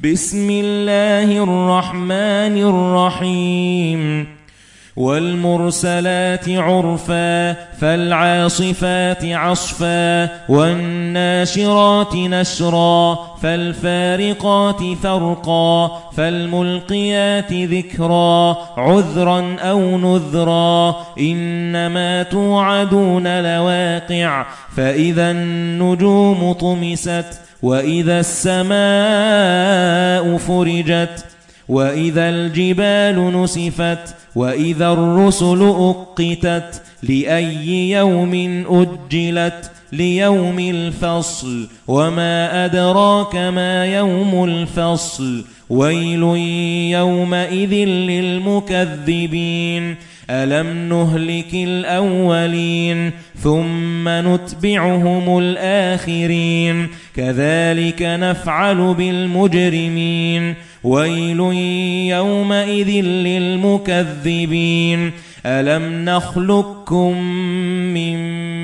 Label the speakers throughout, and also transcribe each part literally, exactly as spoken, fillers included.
Speaker 1: بسم الله الرحمن الرحيم والمرسلات عرفا فالعاصفات عصفا والناشرات نشرا فالفارقات فرقا فالملقيات ذكرا عذرا أو نذرا إنما توعدون لواقع فإذا النجوم طمست وإذا السماء فرجت وإذا الجبال نسفت وإذا الرسل أقتت لأي يوم أجلت ليوم الفصل وما أدراك ما يوم الفصل ويل يومئذ للمكذبين ألم نهلك الأولين ثم نتبعهم الآخرين كذلك نفعل بالمجرمين ويل يومئذ للمكذبين ألم نخلقكم من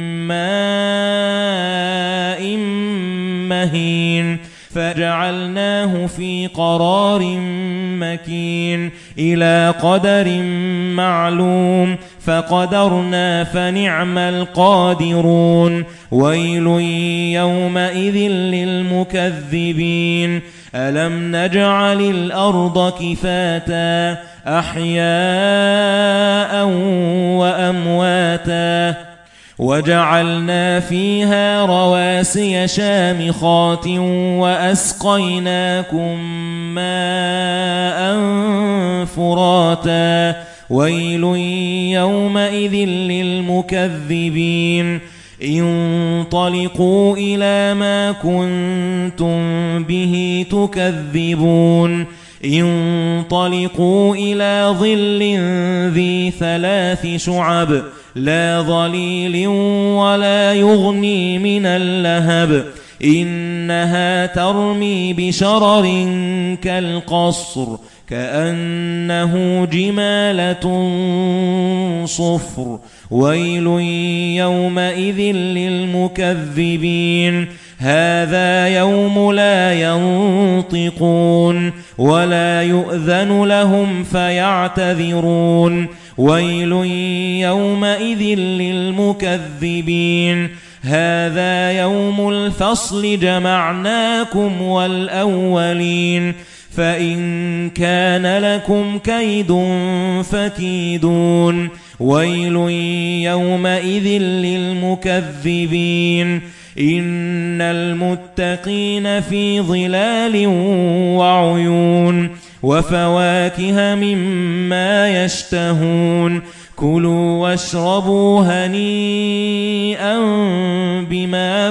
Speaker 1: ماء مهين فجعلناه في قرار مكين إلى قدر معلوم فقدرنا فنعم القادرون ويل يومئذ للمكذبين ألم نجعل الأرض كفاتا أحياء وأمواتا وجعلنا فيها رواسي شامخات وأسقيناكم ماء فراتا ويل يومئذ للمكذبين انطلقوا إلى ما كنتم به تكذبون انطلقوا إلى ظل ذي ثلاث شعب لا ظليل ولا يغني من اللهب إنها ترمي بشرر كالقصر كأنه جمالة صفر ويل يومئذ للمكذبين هذا يوم لا ينطقون ولا يؤذن لهم فيعتذرون ويل يومئذ للمكذبين هذا يوم الفصل جمعناكم والأولين فإن كان لكم كيد فكيدون ويل يومئذ للمكذبين إن المتقين في ظلال وعيون وفواكه مما يشتهون كلوا واشربوا هنيئا بما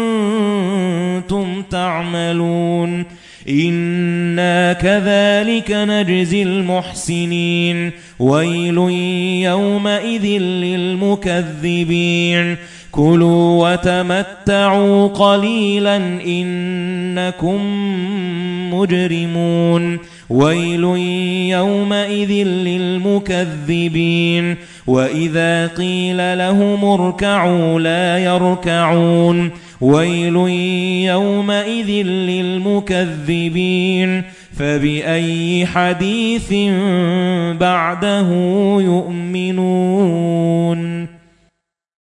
Speaker 1: كنتم تعملون إنا كذلك نجزي المحسنين ويل يومئذ للمكذبين كلوا وتمتعوا قليلا إنكم مجرمون ويل يومئذ للمكذبين وإذا قيل لهم اركعوا لا يركعون ويل يومئذ للمكذبين فبأي حديث بعده يؤمنون